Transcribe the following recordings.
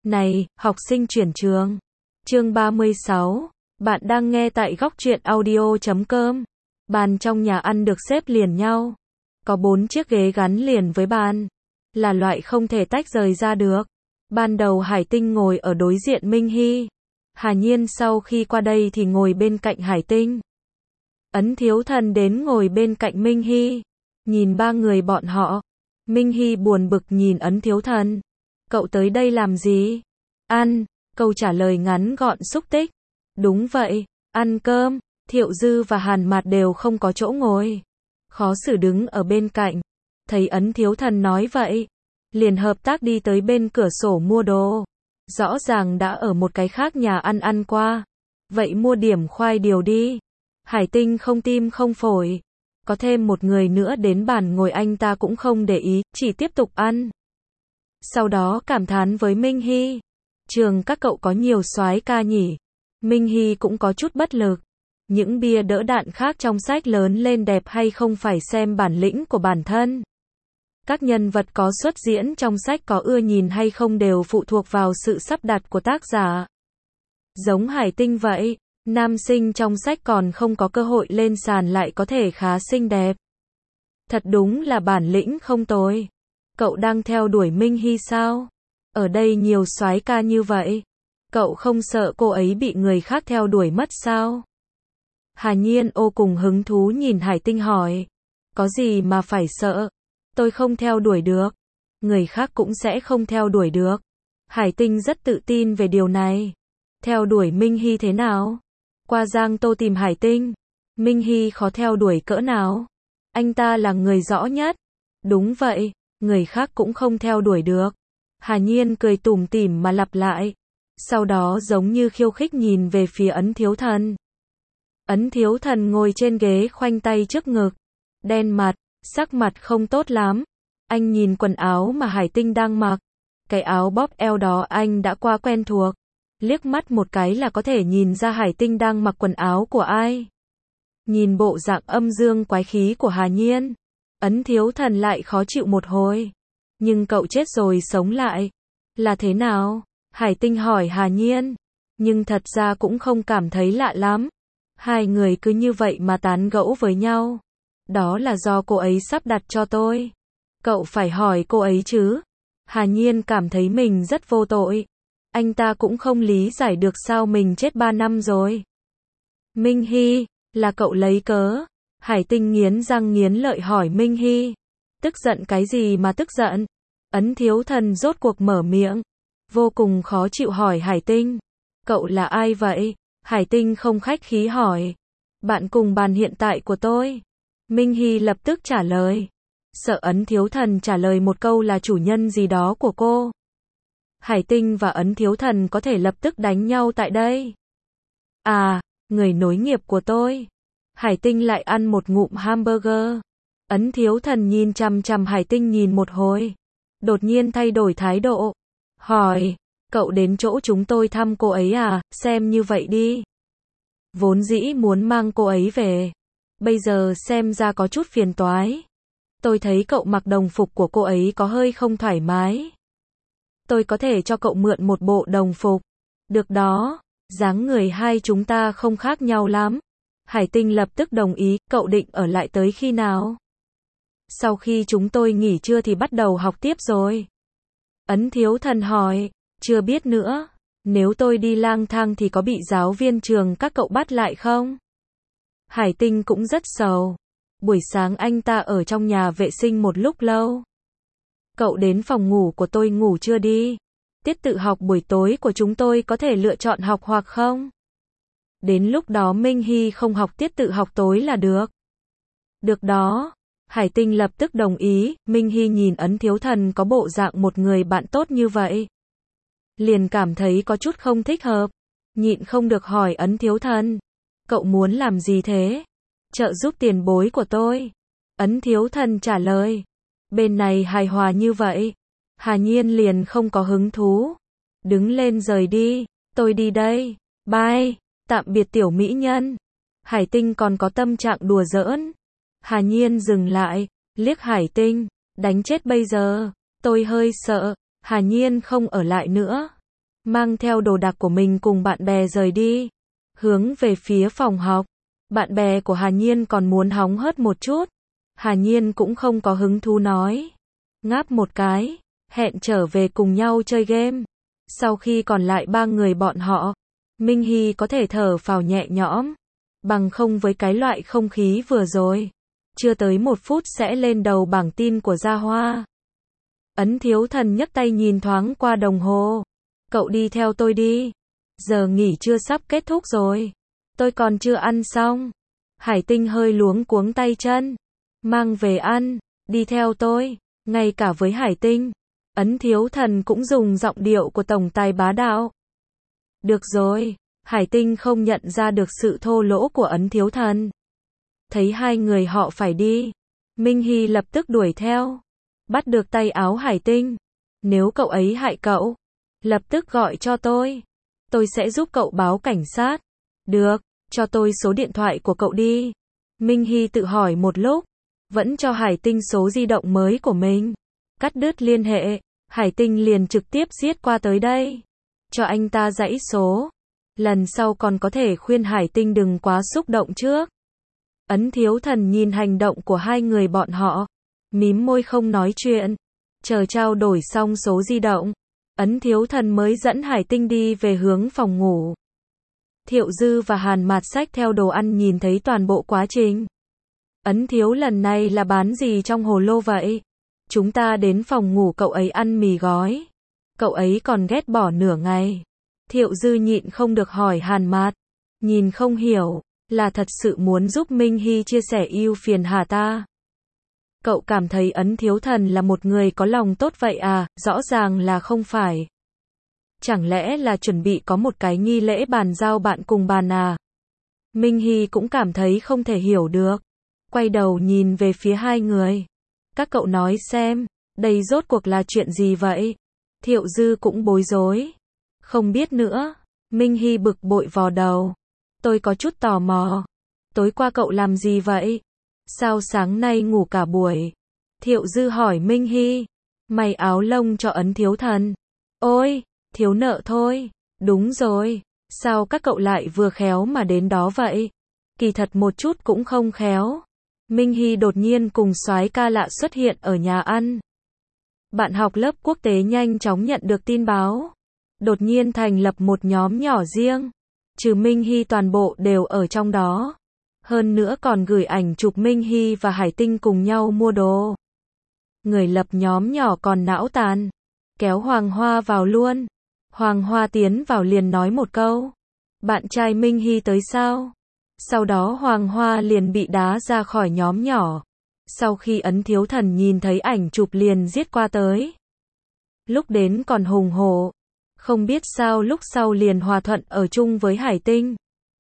Này, học sinh chuyển trường. Chương 36. Bạn đang nghe tại góc truyện audio.com. Bàn trong nhà ăn được xếp liền nhau. Có 4 chiếc ghế gắn liền với bàn. Là loại không thể tách rời ra được. Ban đầu Hải Tinh ngồi ở đối diện Minh Hy. Hà Nhiên sau khi qua đây thì ngồi bên cạnh Hải Tinh. Ấn Thiếu Thần đến ngồi bên cạnh Minh Hy. Nhìn ba người bọn họ. Minh Hy buồn bực nhìn Ấn Thiếu Thần. Cậu tới đây làm gì? Ăn. Câu trả lời ngắn gọn xúc tích. Đúng vậy, ăn cơm. Thiệu Dư và Hàn Mạt đều không có chỗ ngồi. Khó xử đứng ở bên cạnh. Thấy Ấn Thiếu Thần nói vậy. Liền hợp tác đi tới bên cửa sổ mua đồ. Rõ ràng đã ở một cái khác nhà ăn qua. Vậy mua điểm khoai điều đi. Hải Tinh không tim không phổi. Có thêm một người nữa đến bàn ngồi anh ta cũng không để ý, chỉ tiếp tục ăn. Sau đó cảm thán với Minh Hy. Trường các cậu có nhiều soái ca nhỉ. Minh Hy cũng có chút bất lực. Những bia đỡ đạn khác trong sách lớn lên đẹp hay không phải xem bản lĩnh của bản thân. Các nhân vật có xuất diễn trong sách có ưa nhìn hay không đều phụ thuộc vào sự sắp đặt của tác giả. Giống Hải Tinh vậy, nam sinh trong sách còn không có cơ hội lên sàn lại có thể khá xinh đẹp. Thật đúng là bản lĩnh không tồi. Cậu đang theo đuổi Minh Hy sao? Ở đây nhiều soái ca như vậy. Cậu không sợ cô ấy bị người khác theo đuổi mất sao? Hà Nhiên ô cùng hứng thú nhìn Hải Tinh hỏi. Có gì mà phải sợ? Tôi không theo đuổi được. Người khác cũng sẽ không theo đuổi được. Hải Tinh rất tự tin về điều này. Theo đuổi Minh Hy thế nào? Qua Giang Tô tìm Hải Tinh. Minh Hy khó theo đuổi cỡ nào? Anh ta là người rõ nhất. Đúng vậy, người khác cũng không theo đuổi được. Hà Nhiên cười tủm tỉm mà lặp lại. Sau đó giống như khiêu khích nhìn về phía Ấn Thiếu Thần. Ấn Thiếu Thần ngồi trên ghế khoanh tay trước ngực. Đen mặt, sắc mặt không tốt lắm. Anh nhìn quần áo mà Hải Tinh đang mặc. Cái áo bóp eo đó anh đã qua quen thuộc. Liếc mắt một cái là có thể nhìn ra Hải Tinh đang mặc quần áo của ai. Nhìn bộ dạng âm dương quái khí của Hà Nhiên. Ấn Thiếu Thần lại khó chịu một hồi. Nhưng cậu chết rồi sống lại. Là thế nào? Hải Tinh hỏi Hà Nhiên. Nhưng thật ra cũng không cảm thấy lạ lắm. Hai người cứ như vậy mà tán gẫu với nhau. Đó là do cô ấy sắp đặt cho tôi. Cậu phải hỏi cô ấy chứ. Hà Nhiên cảm thấy mình rất vô tội. Anh ta cũng không lý giải được sao mình chết 3 năm rồi. Minh Hy, là cậu lấy cớ. Hải Tinh nghiến răng nghiến lợi hỏi Minh Hy. Tức giận cái gì mà tức giận? Ấn Thiếu Thần rốt cuộc mở miệng. Vô cùng khó chịu hỏi Hải Tinh. Cậu là ai vậy? Hải Tinh không khách khí hỏi. Bạn cùng bàn hiện tại của tôi. Minh Hy lập tức trả lời. Sợ Ấn Thiếu Thần trả lời một câu là chủ nhân gì đó của cô. Hải Tinh và Ấn Thiếu Thần có thể lập tức đánh nhau tại đây. À, người nối nghiệp của tôi. Hải Tinh lại ăn một ngụm hamburger. Ấn Thiếu Thần nhìn chằm chằm Hải Tinh nhìn một hồi. Đột nhiên thay đổi thái độ. Hỏi, cậu đến chỗ chúng tôi thăm cô ấy à, xem như vậy đi. Vốn dĩ muốn mang cô ấy về. Bây giờ xem ra có chút phiền toái. Tôi thấy cậu mặc đồng phục của cô ấy có hơi không thoải mái. Tôi có thể cho cậu mượn một bộ đồng phục. Được đó, dáng người hai chúng ta không khác nhau lắm. Hải Tinh lập tức đồng ý, cậu định ở lại tới khi nào? Sau khi chúng tôi nghỉ trưa thì bắt đầu học tiếp rồi. Ấn Thiếu Thần hỏi, chưa biết nữa. Nếu tôi đi lang thang thì có bị giáo viên trường các cậu bắt lại không? Hải Tinh cũng rất sầu. Buổi sáng anh ta ở trong nhà vệ sinh một lúc lâu. Cậu đến phòng ngủ của tôi ngủ chưa đi? Tiết tự học buổi tối của chúng tôi có thể lựa chọn học hoặc không? Đến lúc đó Minh Hy không học tiết tự học tối là được. Được đó. Hải Tinh lập tức đồng ý. Minh Hy nhìn Ấn Thiếu Thần có bộ dạng một người bạn tốt như vậy. Liền cảm thấy có chút không thích hợp. Nhịn không được hỏi Ấn Thiếu Thần. Cậu muốn làm gì thế? Trợ giúp tiền bối của tôi. Ấn Thiếu Thần trả lời. Bên này hài hòa như vậy. Hà Nhiên liền không có hứng thú. Đứng lên rời đi. Tôi đi đây. Bye. Tạm biệt tiểu mỹ nhân. Hải Tinh còn có tâm trạng đùa giỡn. Hà Nhiên dừng lại. Liếc Hải Tinh. Đánh chết bây giờ. Tôi hơi sợ. Hà Nhiên không ở lại nữa. mang theo đồ đạc của mình cùng bạn bè rời đi, hướng về phía phòng học. Bạn bè của Hà Nhiên còn muốn hóng hớt một chút. Hà Nhiên cũng không có hứng thú nói. Ngáp một cái, hẹn trở về cùng nhau chơi game. Sau khi còn lại 3 người bọn họ, Minh Hy có thể thở phào nhẹ nhõm. Bằng không với cái loại không khí vừa rồi, chưa tới 1 phút sẽ lên đầu bảng tin của Gia Hoa. Ấn Thiếu Thần nhấc tay nhìn thoáng qua đồng hồ. Cậu đi theo tôi đi. Giờ nghỉ trưa sắp kết thúc rồi. Tôi còn chưa ăn xong. Hải Tinh hơi luống cuống tay chân. Mang về ăn, đi theo tôi. Ngay cả với Hải Tinh, Ấn Thiếu Thần cũng dùng giọng điệu của tổng tài bá đạo. Được rồi, Hải Tinh không nhận ra được sự thô lỗ của Ấn Thiếu Thần. Thấy hai người họ phải đi, Minh Hy lập tức đuổi theo. Bắt được tay áo Hải Tinh. Nếu cậu ấy hại cậu, lập tức gọi cho tôi. Tôi sẽ giúp cậu báo cảnh sát. Được, cho tôi số điện thoại của cậu đi. Minh Hy tự hỏi một lúc, vẫn cho Hải Tinh số di động mới của mình. Cắt đứt liên hệ, Hải Tinh liền trực tiếp giết qua tới đây. Cho anh ta dãy số. Lần sau còn có thể khuyên Hải Tinh đừng quá xúc động trước. Ấn Thiếu Thần nhìn hành động của hai người bọn họ, mím môi không nói chuyện. Chờ trao đổi xong số di động, Ấn Thiếu Thần mới dẫn Hải Tinh đi về hướng phòng ngủ. Thiệu Dư và Hàn Mạt xách theo đồ ăn nhìn thấy toàn bộ quá trình. Ấn Thiếu lần này là bán gì trong hồ lô vậy? Chúng ta đến phòng ngủ cậu ấy ăn mì gói. Cậu ấy còn ghét bỏ nửa ngày. Thiệu Dư nhịn không được hỏi Hàn Mạt. Nhìn không hiểu, là thật sự muốn giúp Minh Hy chia sẻ ưu phiền hả ta? Cậu cảm thấy Ấn Thiếu Thần là một người có lòng tốt vậy à? Rõ ràng là không phải. Chẳng lẽ là chuẩn bị có một cái nghi lễ bàn giao bạn cùng bàn à? Minh Hy cũng cảm thấy không thể hiểu được. Quay đầu nhìn về phía hai người. Các cậu nói xem, đây rốt cuộc là chuyện gì vậy? Thiệu Dư cũng bối rối. Không biết nữa. Minh Hy bực bội vò đầu. Tôi có chút tò mò. Tối qua cậu làm gì vậy? Sao sáng nay ngủ cả buổi? Thiệu Dư hỏi Minh Hy. May áo lông cho Ấn Thiếu Thần. Ôi, thiếu nợ thôi. Đúng rồi. Sao các cậu lại vừa khéo mà đến đó vậy? Kỳ thật một chút cũng không khéo. Minh Hy đột nhiên cùng soái ca lạ xuất hiện ở nhà ăn. Bạn học lớp quốc tế nhanh chóng nhận được tin báo. Đột nhiên thành lập một nhóm nhỏ riêng. Trừ Minh Hy toàn bộ đều ở trong đó. Hơn nữa còn gửi ảnh chụp Minh Hy và Hải Tinh cùng nhau mua đồ. Người lập nhóm nhỏ còn não tàn. Kéo Hoàng Hoa vào luôn. Hoàng Hoa tiến vào liền nói một câu. Bạn trai Minh Hy tới sao? Sau đó Hoàng Hoa liền bị đá ra khỏi nhóm nhỏ. Sau khi Ấn Thiếu Thần nhìn thấy ảnh chụp liền giết qua tới. Lúc đến còn hùng hổ. Không biết sao lúc sau liền hòa thuận ở chung với Hải Tinh.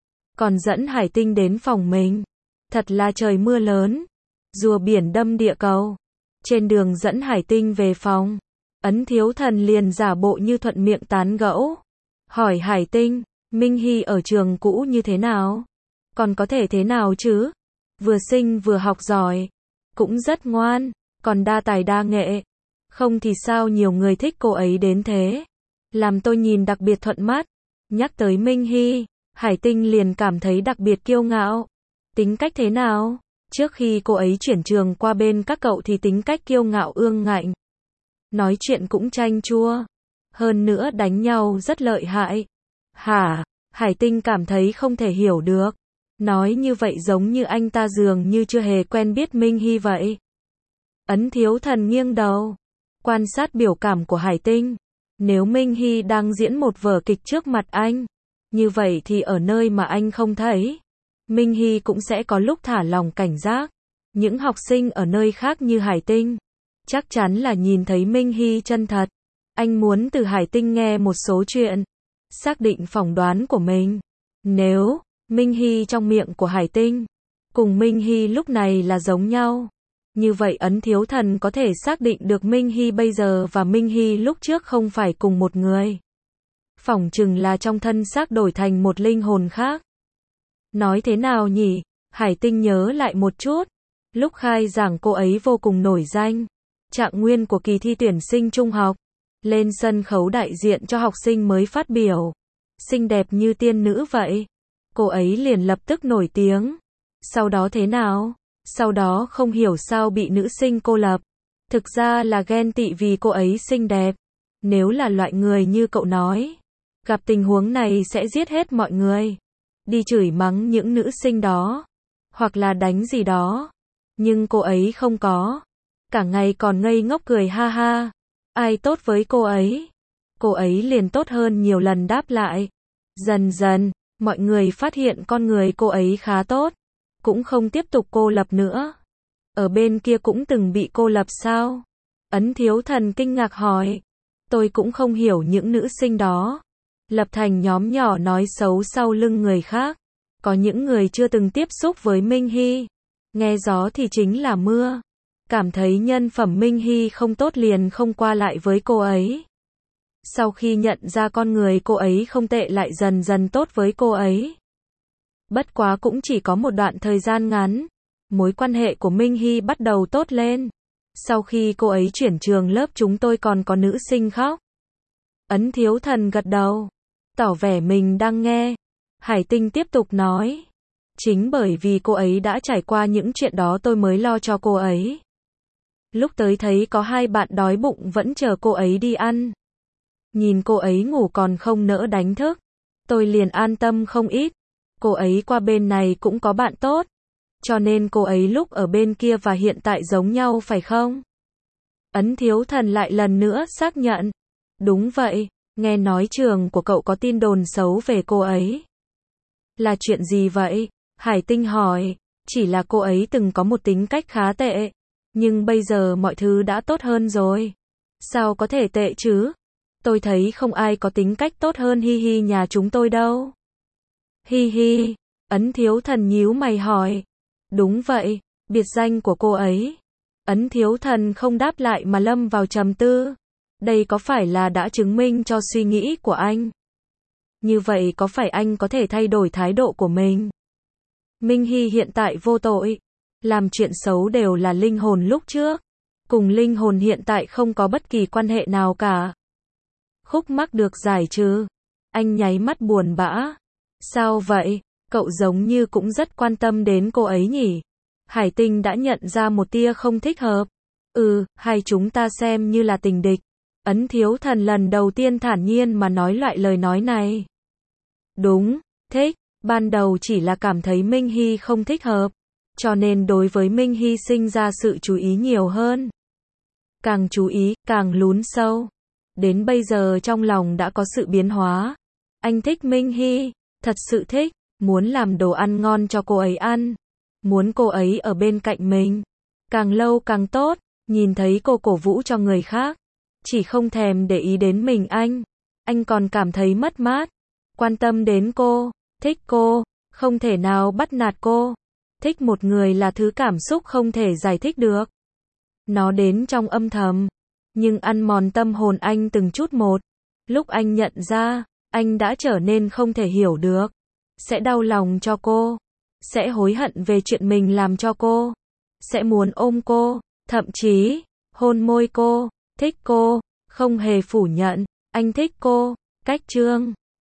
Còn dẫn Hải Tinh đến phòng mình. Thật là trời mưa lớn. Rùa biển đâm địa cầu. Trên đường dẫn Hải Tinh về phòng. Ấn Thiếu Thần liền giả bộ như thuận miệng tán gẫu. Hỏi Hải Tinh, Minh Hy ở trường cũ như thế nào? Còn có thể thế nào chứ? Vừa xinh vừa học giỏi. Cũng rất ngoan. Còn đa tài đa nghệ. Không thì sao nhiều người thích cô ấy đến thế? Làm tôi nhìn đặc biệt thuận mắt. Nhắc tới Minh Hy, Hải Tinh liền cảm thấy đặc biệt kiêu ngạo. Tính cách thế nào? Trước khi cô ấy chuyển trường qua bên các cậu thì tính cách kiêu ngạo ương ngạnh. Nói chuyện cũng chanh chua. Hơn nữa đánh nhau rất lợi hại. Hả? Hải Tinh cảm thấy không thể hiểu được. Nói như vậy giống như anh ta dường như chưa hề quen biết Minh Hy vậy. Ấn Thiếu Thần nghiêng đầu. Quan sát biểu cảm của Hải Tinh. Nếu Minh Hy đang diễn một vở kịch trước mặt anh, như vậy thì ở nơi mà anh không thấy, Minh Hy cũng sẽ có lúc thả lòng cảnh giác. Những học sinh ở nơi khác như Hải Tinh, chắc chắn là nhìn thấy Minh Hy chân thật. Anh muốn từ Hải Tinh nghe một số chuyện, xác định phỏng đoán của mình. Nếu Minh Hy trong miệng của Hải Tinh cùng Minh Hy lúc này là giống nhau, như vậy Ấn Thiếu Thần có thể xác định được Minh Hy bây giờ và Minh Hy lúc trước không phải cùng một người. Phỏng chừng là trong thân xác đổi thành một linh hồn khác. Nói thế nào nhỉ? Hải Tinh nhớ lại một chút. Lúc khai giảng cô ấy vô cùng nổi danh. Trạng nguyên của kỳ thi tuyển sinh trung học Lên sân khấu đại diện cho học sinh mới phát biểu. Xinh đẹp như tiên nữ vậy. Cô ấy liền lập tức nổi tiếng. Sau đó thế nào? Sau đó không hiểu sao bị nữ sinh cô lập. Thực ra là ghen tị vì cô ấy xinh đẹp. Nếu là loại người như cậu nói, gặp tình huống này sẽ giết hết mọi người. Đi chửi mắng những nữ sinh đó. Hoặc là đánh gì đó. Nhưng cô ấy không có. Cả ngày còn ngây ngốc cười ha ha. Ai tốt với cô ấy? Cô ấy liền tốt hơn nhiều lần đáp lại. Dần dần, mọi người phát hiện con người cô ấy khá tốt. Cũng không tiếp tục cô lập nữa. Ở bên kia cũng từng bị cô lập sao? Ấn Thiếu Thần kinh ngạc hỏi. Tôi cũng không hiểu những nữ sinh đó. Lập thành nhóm nhỏ nói xấu sau lưng người khác. Có những người chưa từng tiếp xúc với Minh Hy. Nghe gió thì chính là mưa. Cảm thấy nhân phẩm Minh Hy không tốt liền không qua lại với cô ấy. Sau khi nhận ra con người cô ấy không tệ lại dần dần tốt với cô ấy. Bất quá cũng chỉ có một đoạn thời gian ngắn. Mối quan hệ của Minh Hy bắt đầu tốt lên. Sau khi cô ấy chuyển trường lớp chúng tôi còn có nữ sinh khóc. Ấn Thiếu Thần gật đầu. Tỏ vẻ mình đang nghe. Hải Tinh tiếp tục nói. Chính bởi vì cô ấy đã trải qua những chuyện đó tôi mới lo cho cô ấy. Lúc tới thấy có hai bạn đói bụng vẫn chờ cô ấy đi ăn. Nhìn cô ấy ngủ còn không nỡ đánh thức. Tôi liền an tâm không ít. Cô ấy qua bên này cũng có bạn tốt. Cho nên cô ấy lúc ở bên kia và hiện tại giống nhau phải không? Ấn Thiếu Thần lại lần nữa xác nhận. Đúng vậy, nghe nói trường của cậu có tin đồn xấu về cô ấy. Là chuyện gì vậy? Hải Tinh hỏi. Chỉ là cô ấy từng có một tính cách khá tệ. Nhưng bây giờ mọi thứ đã tốt hơn rồi. Sao có thể tệ chứ? Tôi thấy không ai có tính cách tốt hơn Hi Hi nhà chúng tôi đâu. Hi Hi, Ấn Thiếu Thần nhíu mày hỏi. Đúng vậy, biệt danh của cô ấy. Ấn Thiếu Thần không đáp lại mà lâm vào trầm tư. Đây có phải là đã chứng minh cho suy nghĩ của anh? Như vậy có phải anh có thể thay đổi thái độ của mình? Minh Hy hiện tại vô tội. Làm chuyện xấu đều là linh hồn lúc trước. Cùng linh hồn hiện tại không có bất kỳ quan hệ nào cả. Khúc mắc được giải trừ. Anh nháy mắt buồn bã. Sao vậy? Cậu giống như cũng rất quan tâm đến cô ấy nhỉ? Hải Tinh đã nhận ra một tia không thích hợp. Hai chúng ta xem như là tình địch. Ấn Thiếu Thần lần đầu tiên thản nhiên mà nói loại lời nói này. Đúng, thích. Ban đầu chỉ là cảm thấy Minh Hy không thích hợp. Cho nên đối với Minh Hy sinh ra sự chú ý nhiều hơn. Càng chú ý, càng lún sâu. Đến bây giờ trong lòng đã có sự biến hóa. Anh thích Minh Hy, thật sự thích. Muốn làm đồ ăn ngon cho cô ấy ăn. Muốn cô ấy ở bên cạnh mình. Càng lâu càng tốt. Nhìn thấy cô cổ vũ cho người khác. Chỉ không thèm để ý đến mình anh còn cảm thấy mất mát. Quan tâm đến cô, thích cô, không thể nào bắt nạt cô. Thích một người là thứ cảm xúc không thể giải thích được. Nó đến trong âm thầm, nhưng ăn mòn tâm hồn anh từng chút một. Lúc anh nhận ra, anh đã trở nên không thể hiểu được. Sẽ đau lòng cho cô. Sẽ hối hận về chuyện mình làm cho cô. Sẽ muốn ôm cô, thậm chí, hôn môi cô, thích cô, không hề phủ nhận. Anh thích cô. Cách chương